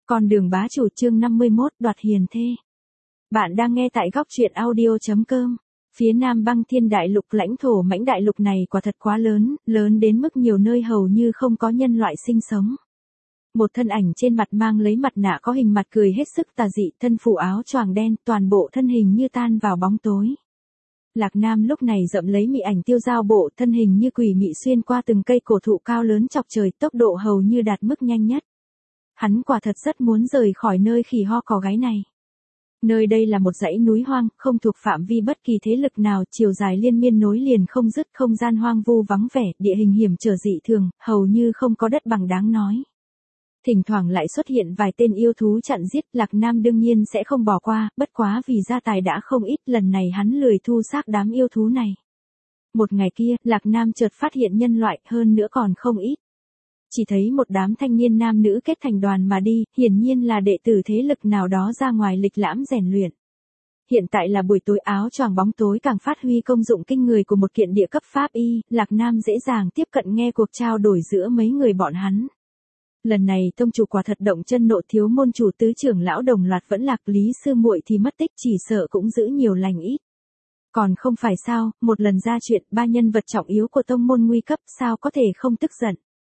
Con đường bá chủ chương 51 đoạt hiền thê. Bạn đang nghe tại góc truyện audio.com. Phía Nam băng thiên đại lục, lãnh thổ mãnh đại lục này quả thật quá lớn, lớn đến mức nhiều nơi hầu như không có nhân loại sinh sống. Một thân ảnh trên mặt mang lấy mặt nạ có hình mặt cười hết sức tà dị, thân phủ áo choàng đen, toàn bộ thân hình như tan vào bóng tối. Lạc Nam lúc này dậm lấy mị ảnh tiêu dao bộ, thân hình như quỷ mị xuyên qua từng cây cổ thụ cao lớn chọc trời, tốc độ hầu như đạt mức nhanh nhất. Hắn quả thật rất muốn rời khỏi nơi khỉ ho cò gáy này. Nơi đây là một dãy núi hoang, không thuộc phạm vi bất kỳ thế lực nào, chiều dài liên miên nối liền không dứt, không gian hoang vu vắng vẻ, địa hình hiểm trở dị thường, hầu như không có đất bằng đáng nói. Thỉnh thoảng lại xuất hiện vài tên yêu thú chặn giết, Lạc Nam đương nhiên sẽ không bỏ qua, bất quá vì gia tài đã không ít, lần này hắn lười thu xác đám yêu thú này. Một ngày kia, Lạc Nam chợt phát hiện nhân loại, hơn nữa còn không ít. Chỉ thấy một đám thanh niên nam nữ kết thành đoàn mà đi, hiển nhiên là đệ tử thế lực nào đó ra ngoài lịch lãm rèn luyện. Hiện tại là buổi tối, áo choàng bóng tối càng phát huy công dụng kinh người của một kiện địa cấp pháp y, Lạc Nam dễ dàng tiếp cận nghe cuộc trao đổi giữa mấy người bọn hắn. Lần này tông chủ quả thật động chân nộ, thiếu môn chủ tứ trưởng lão đồng loạt vẫn lạc, Lý sư muội thì mất tích, chỉ sợ cũng giữ nhiều lành ít. Còn không phải sao, một lần ra chuyện, ba nhân vật trọng yếu của tông môn nguy cấp, sao có thể không tức giận.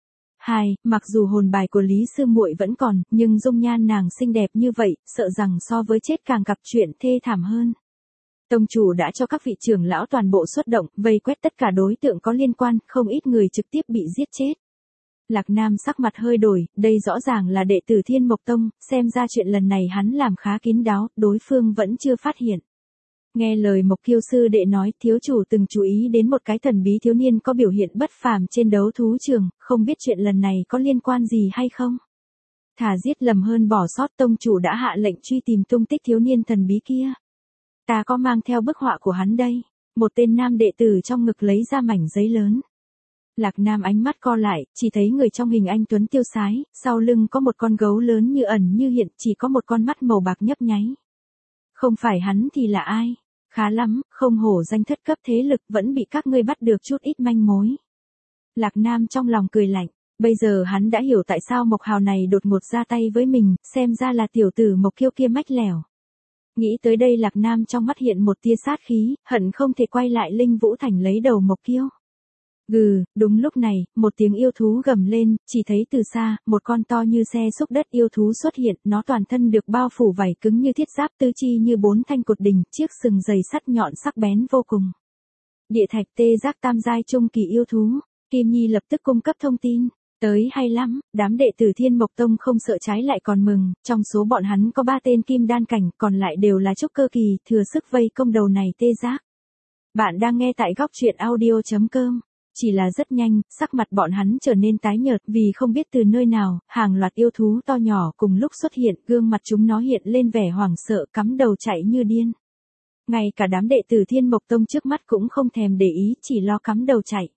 Mặc dù hồn bài của Lý sư muội vẫn còn, nhưng dung nhan nàng xinh đẹp như vậy, sợ rằng so với chết càng gặp chuyện thê thảm hơn. Tông chủ đã cho các vị trưởng lão toàn bộ xuất động, vây quét tất cả đối tượng có liên quan, không ít người trực tiếp bị giết chết. Lạc Nam sắc mặt hơi đổi, đây rõ ràng là đệ tử Thiên Mộc Tông, xem ra chuyện lần này hắn làm khá kín đáo, đối phương vẫn chưa phát hiện. Nghe lời Mộc Kiêu sư đệ nói, thiếu chủ từng chú ý đến một cái thần bí thiếu niên có biểu hiện bất phàm trên đấu thú trường, không biết chuyện lần này có liên quan gì hay không? Thà giết lầm hơn bỏ sót, tông chủ đã hạ lệnh truy tìm tung tích thiếu niên thần bí kia. Ta có mang theo bức họa của hắn đây. Một tên nam đệ tử trong ngực lấy ra mảnh giấy lớn. Lạc Nam ánh mắt co lại, chỉ thấy người trong hình anh tuấn tiêu sái, sau lưng có một con gấu lớn như ẩn như hiện, chỉ có một con mắt màu bạc nhấp nháy. Không phải hắn thì là ai? Khá lắm, không hổ danh thất cấp thế lực, vẫn bị các ngươi bắt được chút ít manh mối. Lạc Nam trong lòng cười lạnh, bây giờ hắn đã hiểu tại sao Mộc Hào này đột ngột ra tay với mình, xem ra là tiểu tử Mộc Kiêu kia mách lẻo. Nghĩ tới đây Lạc Nam trong mắt hiện một tia sát khí, hận không thể quay lại Linh Vũ Thành lấy đầu Mộc Kiêu. Gừ, đúng lúc này, một tiếng yêu thú gầm lên, chỉ thấy từ xa, một con to như xe xúc đất yêu thú xuất hiện, nó toàn thân được bao phủ vảy cứng như thiết giáp, tư chi như 4 thanh cột đình, chiếc sừng dày sắt nhọn sắc bén vô cùng. Địa thạch tê giác tam giai trung kỳ yêu thú, Kim Nhi lập tức cung cấp thông tin. Tới hay lắm, đám đệ tử Thiên Mộc Tông không sợ trái lại còn mừng, trong số bọn hắn có 3 tên kim đan cảnh, còn lại đều là trúc cơ kỳ, thừa sức vây công đầu này tê giác. Bạn đang nghe tại góc truyện audio.com. Chỉ là rất nhanh, sắc mặt bọn hắn trở nên tái nhợt vì không biết từ nơi nào, hàng loạt yêu thú to nhỏ cùng lúc xuất hiện, gương mặt chúng nó hiện lên vẻ hoảng sợ, cắm đầu chạy như điên. Ngay cả đám đệ tử Thiên Mộc Tông trước mắt cũng không thèm để ý, chỉ lo cắm đầu chạy.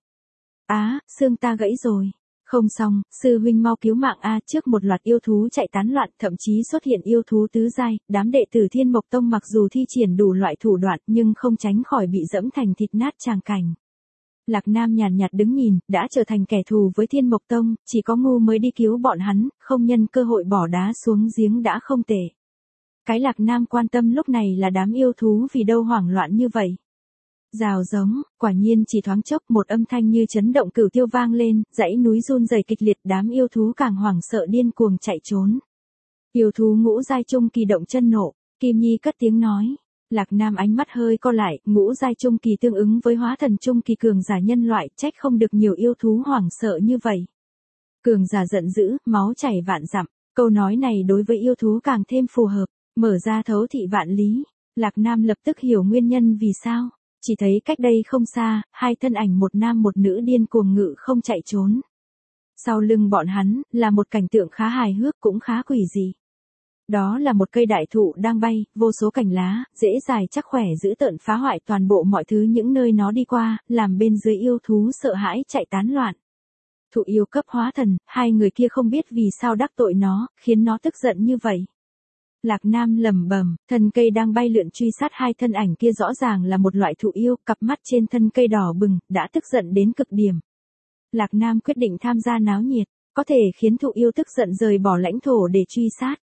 Xương ta gãy rồi. Không xong, sư huynh mau cứu mạng a, trước một loạt yêu thú chạy tán loạn, thậm chí xuất hiện yêu thú tứ giai, đám đệ tử Thiên Mộc Tông mặc dù thi triển đủ loại thủ đoạn nhưng không tránh khỏi bị dẫm thành thịt nát tràng cảnh. Lạc Nam nhàn nhạt đứng nhìn, đã trở thành kẻ thù với Thiên Mộc Tông, chỉ có ngu mới đi cứu bọn hắn, không nhân cơ hội bỏ đá xuống giếng đã không tệ. Cái Lạc Nam quan tâm lúc này là đám yêu thú vì đâu hoảng loạn như vậy. Rào giống, quả nhiên chỉ thoáng chốc một âm thanh như chấn động cửu tiêu vang lên, dãy núi run rẩy kịch liệt, đám yêu thú càng hoảng sợ điên cuồng chạy trốn. Yêu thú ngũ giai trung kỳ động chân nộ, Kim Nhi cất tiếng nói. Lạc Nam ánh mắt hơi co lại, ngũ giai trung kỳ tương ứng với hóa thần trung kỳ cường giả nhân loại, trách không được nhiều yêu thú hoảng sợ như vậy. Cường giả giận dữ, máu chảy vạn dặm, câu nói này đối với yêu thú càng thêm phù hợp, mở ra thấu thị vạn lý. Lạc Nam lập tức hiểu nguyên nhân vì sao, chỉ thấy cách đây không xa, 2 thân ảnh một nam một nữ điên cuồng ngự không chạy trốn. Sau lưng bọn hắn, là một cảnh tượng khá hài hước cũng khá quỷ dị. Đó là một cây đại thụ đang bay, vô số cành lá, rễ dài chắc khỏe dữ tợn phá hoại toàn bộ mọi thứ những nơi nó đi qua, làm bên dưới yêu thú sợ hãi chạy tán loạn. Thụ yêu cấp hóa thần, 2 người kia không biết vì sao đắc tội nó, khiến nó tức giận như vậy. Lạc Nam lẩm bẩm, thân cây đang bay lượn truy sát 2 thân ảnh kia rõ ràng là một loại thụ yêu, cặp mắt trên thân cây đỏ bừng, đã tức giận đến cực điểm. Lạc Nam quyết định tham gia náo nhiệt, có thể khiến thụ yêu tức giận rời bỏ lãnh thổ để truy sát.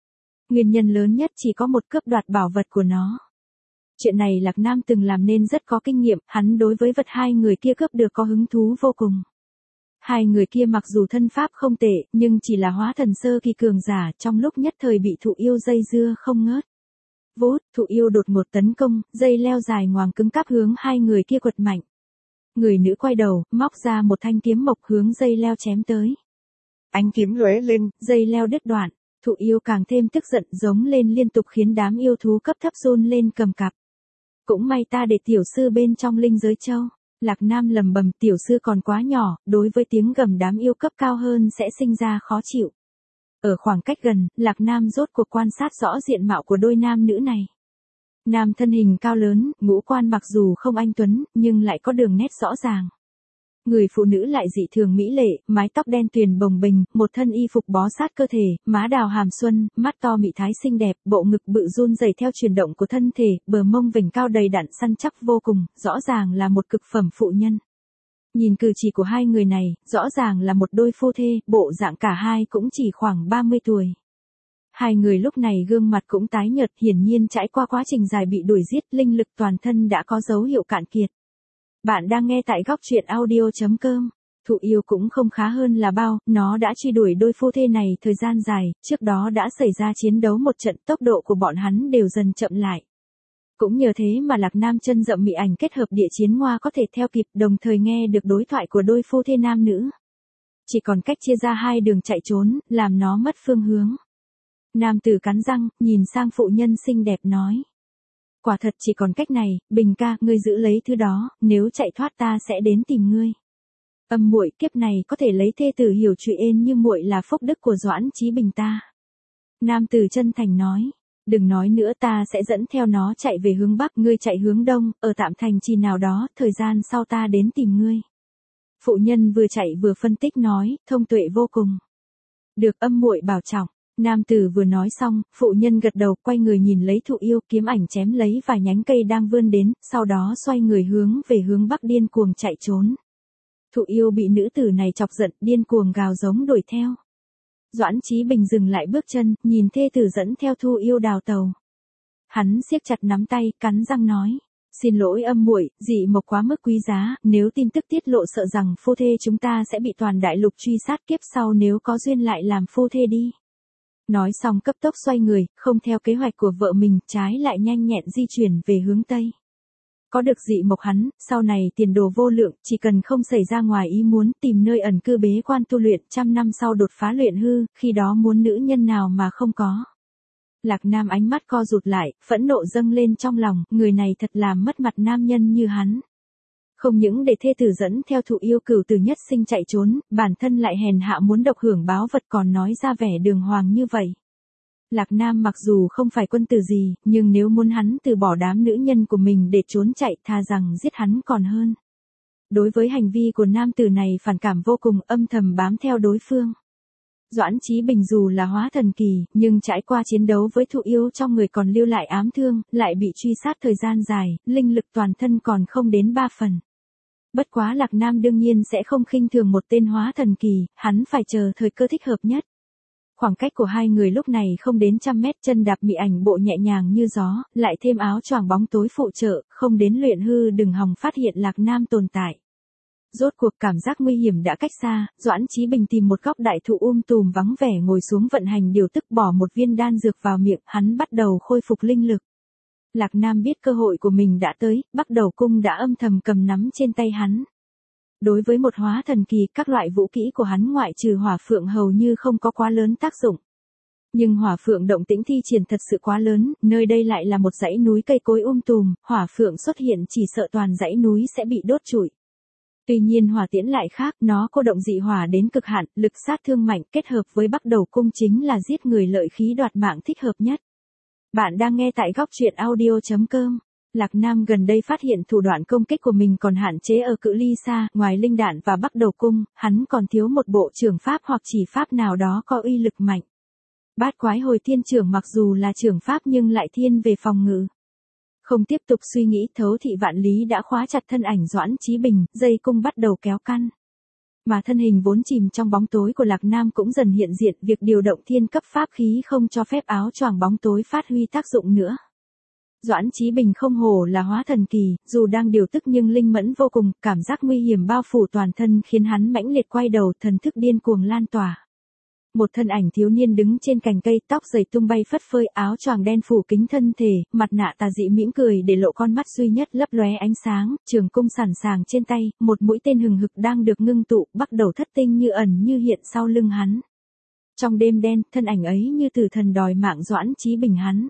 Nguyên nhân lớn nhất chỉ có một, cướp đoạt bảo vật của nó. Chuyện này Lạc Nam từng làm nên rất có kinh nghiệm, hắn đối với vật hai người kia cướp được có hứng thú vô cùng. Hai người kia mặc dù thân pháp không tệ, nhưng chỉ là hóa thần sơ kỳ cường giả, trong lúc nhất thời bị thụ yêu dây dưa không ngớt. Vút, thụ yêu đột ngột tấn công, dây leo dài ngoằng cứng cáp hướng hai người kia quật mạnh. Người nữ quay đầu, móc ra một thanh kiếm mộc hướng dây leo chém tới. Ánh kiếm lóe lên, dây leo đứt đoạn, thụ yêu càng thêm tức giận giống lên liên tục khiến đám yêu thú cấp thấp run lên cầm cặp. Cũng may ta để tiểu sư bên trong linh giới châu. Lạc Nam lầm bầm, tiểu sư còn quá nhỏ, đối với tiếng gầm đám yêu cấp cao hơn sẽ sinh ra khó chịu. Ở khoảng cách gần, Lạc Nam rốt cuộc quan sát rõ diện mạo của đôi nam nữ này. Nam thân hình cao lớn, ngũ quan mặc dù không anh tuấn, nhưng lại có đường nét rõ ràng. Người phụ nữ lại dị thường mỹ lệ, mái tóc đen tuyền bồng bềnh, một thân y phục bó sát cơ thể, má đào hàm xuân, mắt to mị thái xinh đẹp, bộ ngực bự run rẩy theo chuyển động của thân thể, bờ mông vểnh cao đầy đặn săn chắc vô cùng, rõ ràng là một cực phẩm phụ nhân. Nhìn cử chỉ của hai người này, rõ ràng là một đôi phu thê, bộ dạng cả hai cũng chỉ khoảng 30 tuổi. Hai người lúc này gương mặt cũng tái nhợt, hiển nhiên trải qua quá trình dài bị đuổi giết, linh lực toàn thân đã có dấu hiệu cạn kiệt. Bạn đang nghe tại góc truyện audio.com. Thụ yêu cũng không khá hơn là bao, nó đã truy đuổi đôi phu thê này thời gian dài, trước đó đã xảy ra chiến đấu một trận, tốc độ của bọn hắn đều dần chậm lại. Cũng nhờ thế mà Lạc Nam chân dậm mị ảnh kết hợp địa chiến ngoa có thể theo kịp, đồng thời nghe được đối thoại của đôi phu thê nam nữ. Chỉ còn cách chia ra hai đường chạy trốn, làm nó mất phương hướng. Nam tử cắn răng, nhìn sang phụ nhân xinh đẹp nói. Quả thật chỉ còn cách này, Bình ca, ngươi giữ lấy thứ đó, nếu chạy thoát ta sẽ đến tìm ngươi. Âm muội, kiếp này có thể lấy thê tử hiểu chuyện ên như muội là phúc đức của Doãn Chí Bình ta. Nam tử chân thành nói, đừng nói nữa, ta sẽ dẫn theo nó chạy về hướng bắc, ngươi chạy hướng đông, ở tạm thành trì nào đó, thời gian sau ta đến tìm ngươi. Phụ nhân vừa chạy vừa phân tích nói, thông tuệ vô cùng. Được, âm muội bảo trọng. Nam tử vừa nói xong, phụ nhân gật đầu, quay người nhìn lấy thụ yêu, kiếm ảnh chém lấy vài nhánh cây đang vươn đến, sau đó xoay người hướng về hướng bắc điên cuồng chạy trốn. Thụ yêu bị nữ tử này chọc giận, điên cuồng gào giống đuổi theo. Doãn Chí Bình dừng lại bước chân, nhìn thê tử dẫn theo thụ yêu đào tàu. Hắn siết chặt nắm tay, cắn răng nói. Xin lỗi âm muội, dị mộc quá mức quý giá, nếu tin tức tiết lộ sợ rằng phu thê chúng ta sẽ bị toàn đại lục truy sát, kiếp sau nếu có duyên lại làm phu thê đi. Nói xong cấp tốc xoay người, không theo kế hoạch của vợ mình, trái lại nhanh nhẹn di chuyển về hướng Tây. Có được dị mộc hắn, sau này tiền đồ vô lượng, chỉ cần không xảy ra ngoài ý muốn, tìm nơi ẩn cư bế quan tu luyện, 100 năm sau đột phá luyện hư, khi đó muốn nữ nhân nào mà không có. Lạc Nam ánh mắt co rụt lại, phẫn nộ dâng lên trong lòng, người này thật làm mất mặt nam nhân như hắn. Không những để thê tử dẫn theo thụ yêu cửu tử nhất sinh chạy trốn, bản thân lại hèn hạ muốn độc hưởng báo vật, còn nói ra vẻ đường hoàng như vậy. Lạc Nam mặc dù không phải quân tử gì, nhưng nếu muốn hắn từ bỏ đám nữ nhân của mình để trốn chạy, thà rằng giết hắn còn hơn. Đối với hành vi của nam tử này phản cảm vô cùng, âm thầm bám theo đối phương. Doãn Chí Bình dù là hóa thần kỳ, nhưng trải qua chiến đấu với thụ yêu trong người còn lưu lại ám thương, lại bị truy sát thời gian dài, linh lực toàn thân còn không đến 3 phần. Bất quá Lạc Nam đương nhiên sẽ không khinh thường một tên hóa thần kỳ, hắn phải chờ thời cơ thích hợp nhất. Khoảng cách của hai người lúc này không đến 100 mét, chân đạp mị ảnh bộ nhẹ nhàng như gió, lại thêm áo choàng bóng tối phụ trợ, không đến luyện hư đừng hòng phát hiện Lạc Nam tồn tại. Rốt cuộc cảm giác nguy hiểm đã cách xa, Doãn Chí Bình tìm một góc đại thụ tùm vắng vẻ ngồi xuống vận hành điều tức, bỏ một viên đan dược vào miệng, hắn bắt đầu khôi phục linh lực. Lạc Nam biết cơ hội của mình đã tới, Bắc Đầu Cung đã âm thầm cầm nắm trên tay hắn. Đối với một hóa thần kỳ, các loại vũ kỹ của hắn ngoại trừ hỏa phượng hầu như không có quá lớn tác dụng. Nhưng hỏa phượng động tĩnh thi triển thật sự quá lớn, nơi đây lại là một dãy núi cây cối tùm, hỏa phượng xuất hiện chỉ sợ toàn dãy núi sẽ bị đốt trụi. Tuy nhiên hỏa tiễn lại khác, nó cô động dị hỏa đến cực hạn, lực sát thương mạnh, kết hợp với Bắc Đầu Cung chính là giết người lợi khí đoạt mạng thích hợp nhất. Bạn đang nghe tại góc truyện audio.com. Lạc Nam gần đây phát hiện thủ đoạn công kích của mình còn hạn chế ở cự ly xa, ngoài linh đạn và Bắc Đầu Cung, hắn còn thiếu một bộ trưởng pháp hoặc chỉ pháp nào đó có uy lực mạnh. Bát Quái Hồi Thiên Trưởng mặc dù là trưởng pháp nhưng lại thiên về phòng ngự. Không tiếp tục suy nghĩ, Thấu Thị Vạn Lý đã khóa chặt thân ảnh Doãn Chí Bình, dây cung bắt đầu kéo căn. Mà thân hình vốn chìm trong bóng tối của Lạc Nam cũng dần hiện diện, việc điều động thiên cấp pháp khí không cho phép áo choàng bóng tối phát huy tác dụng nữa. Doãn Chí Bình không hổ là hóa thần kỳ, dù đang điều tức nhưng linh mẫn vô cùng, cảm giác nguy hiểm bao phủ toàn thân khiến hắn mãnh liệt quay đầu, thần thức điên cuồng lan tỏa. Một thân ảnh thiếu niên đứng trên cành cây, tóc dày tung bay phất phới, áo choàng đen phủ kín thân thể, mặt nạ tà dị mỉm cười để lộ con mắt duy nhất lấp lóe ánh sáng, trường cung sẵn sàng trên tay, một mũi tên hừng hực đang được ngưng tụ, bắt đầu thất tinh như ẩn như hiện sau lưng hắn. Trong đêm đen, thân ảnh ấy như tử thần đòi mạng Doãn Chí Bình hắn.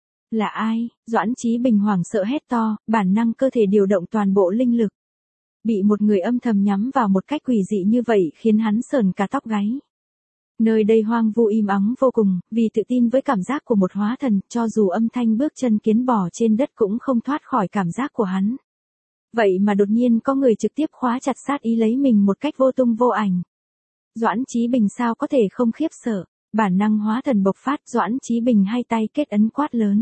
Là ai? Doãn Chí Bình hoảng sợ hét to, bản năng cơ thể điều động toàn bộ linh lực. Bị một người âm thầm nhắm vào một cách quỷ dị như vậy khiến hắn sởn cả tóc gáy. Nơi đây hoang vu im ắng vô cùng, vì tự tin với cảm giác của một hóa thần, cho dù âm thanh bước chân kiến bò trên đất cũng không thoát khỏi cảm giác của hắn. Vậy mà đột nhiên có người trực tiếp khóa chặt sát ý lấy mình một cách vô tung vô ảnh. Doãn Chí Bình sao có thể không khiếp sợ, bản năng hóa thần bộc phát, Doãn Chí Bình hai tay kết ấn quát lớn.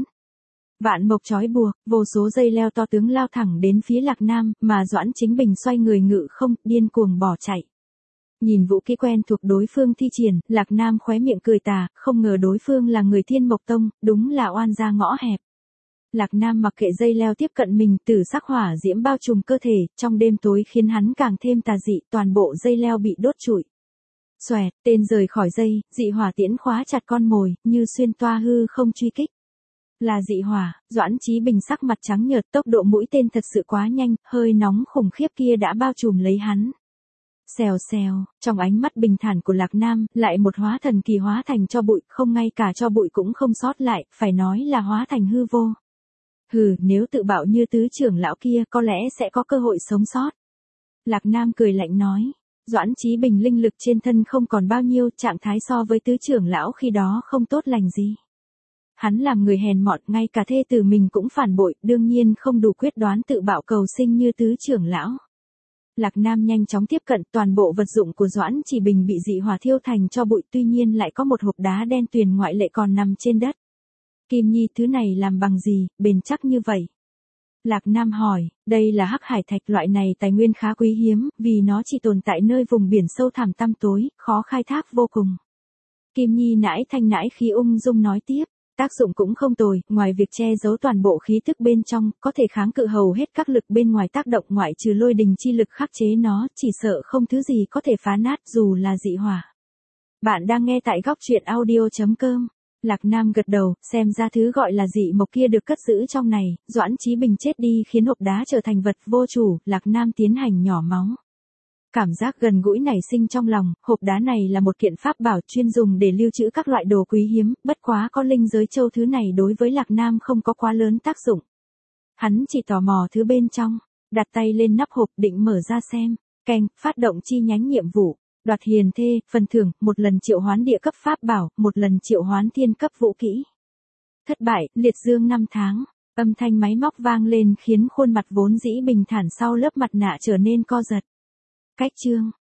Vạn mộc trói buộc, vô số dây leo to tướng lao thẳng đến phía Lạc Nam, mà Doãn Chí Bình xoay người ngự không, điên cuồng bỏ chạy. Nhìn vũ khí quen thuộc đối phương thi triển, Lạc Nam khóe miệng cười tà, không ngờ đối phương là người Thiên Mộc Tông, đúng là oan gia ngõ hẹp. Lạc Nam mặc kệ dây leo tiếp cận mình, tử sắc hỏa diễm bao trùm cơ thể, trong đêm tối khiến hắn càng thêm tà dị, toàn bộ dây leo bị đốt trụi. Xoẹt, tên rời khỏi dây, dị hỏa tiễn khóa chặt con mồi, như xuyên toa hư không truy kích. Là dị hỏa, Doãn Chí Bình sắc mặt trắng nhợt, tốc độ mũi tên thật sự quá nhanh, hơi nóng khủng khiếp kia đã bao trùm lấy hắn. Xèo xèo, trong ánh mắt bình thản của Lạc Nam, lại một hóa thần kỳ hóa thành tro bụi, không ngay cả tro bụi cũng không sót lại, phải nói là hóa thành hư vô. Hừ, nếu tự bạo như tứ trưởng lão kia có lẽ sẽ có cơ hội sống sót. Lạc Nam cười lạnh nói, Doãn Chí Bình linh lực trên thân không còn bao nhiêu, trạng thái so với tứ trưởng lão khi đó không tốt lành gì. Hắn làm người hèn mọn, ngay cả thê tử mình cũng phản bội, đương nhiên không đủ quyết đoán tự bạo cầu sinh như tứ trưởng lão. Lạc Nam nhanh chóng tiếp cận, toàn bộ vật dụng của Doãn Chí Bình bị dị hỏa thiêu thành tro bụi, tuy nhiên lại có một hộp đá đen tuyền ngoại lệ còn nằm trên đất. Kim Nhi, thứ này làm bằng gì, bền chắc như vậy? Lạc Nam hỏi, đây là hắc hải thạch, loại này tài nguyên khá quý hiếm, vì nó chỉ tồn tại nơi vùng biển sâu thẳm tăm tối, khó khai thác vô cùng. Kim Nhi nãi thanh nãi khí ung dung nói tiếp. Tác dụng cũng không tồi, ngoài việc che giấu toàn bộ khí tức bên trong, có thể kháng cự hầu hết các lực bên ngoài tác động, ngoại trừ lôi đình chi lực khắc chế nó, chỉ sợ không thứ gì có thể phá nát dù là dị hỏa. Bạn đang nghe tại góc truyện audio.com. Lạc Nam gật đầu, xem ra thứ gọi là dị mộc kia được cất giữ trong này, Doãn Chí Bình chết đi khiến hộp đá trở thành vật vô chủ, Lạc Nam tiến hành nhỏ máu. Cảm giác gần gũi nảy sinh trong lòng, hộp đá này là một kiện pháp bảo chuyên dùng để lưu trữ các loại đồ quý hiếm, bất quá có linh giới châu, thứ này đối với Lạc Nam không có quá lớn tác dụng. Hắn chỉ tò mò thứ bên trong, đặt tay lên nắp hộp định mở ra xem, keng, phát động chi nhánh nhiệm vụ, đoạt hiền thê, phần thưởng, một lần triệu hoán địa cấp pháp bảo, một lần triệu hoán thiên cấp vũ kỹ. Thất bại, liệt dương 5 tháng, âm thanh máy móc vang lên khiến khuôn mặt vốn dĩ bình thản sau lớp mặt nạ trở nên co giật. Cách chương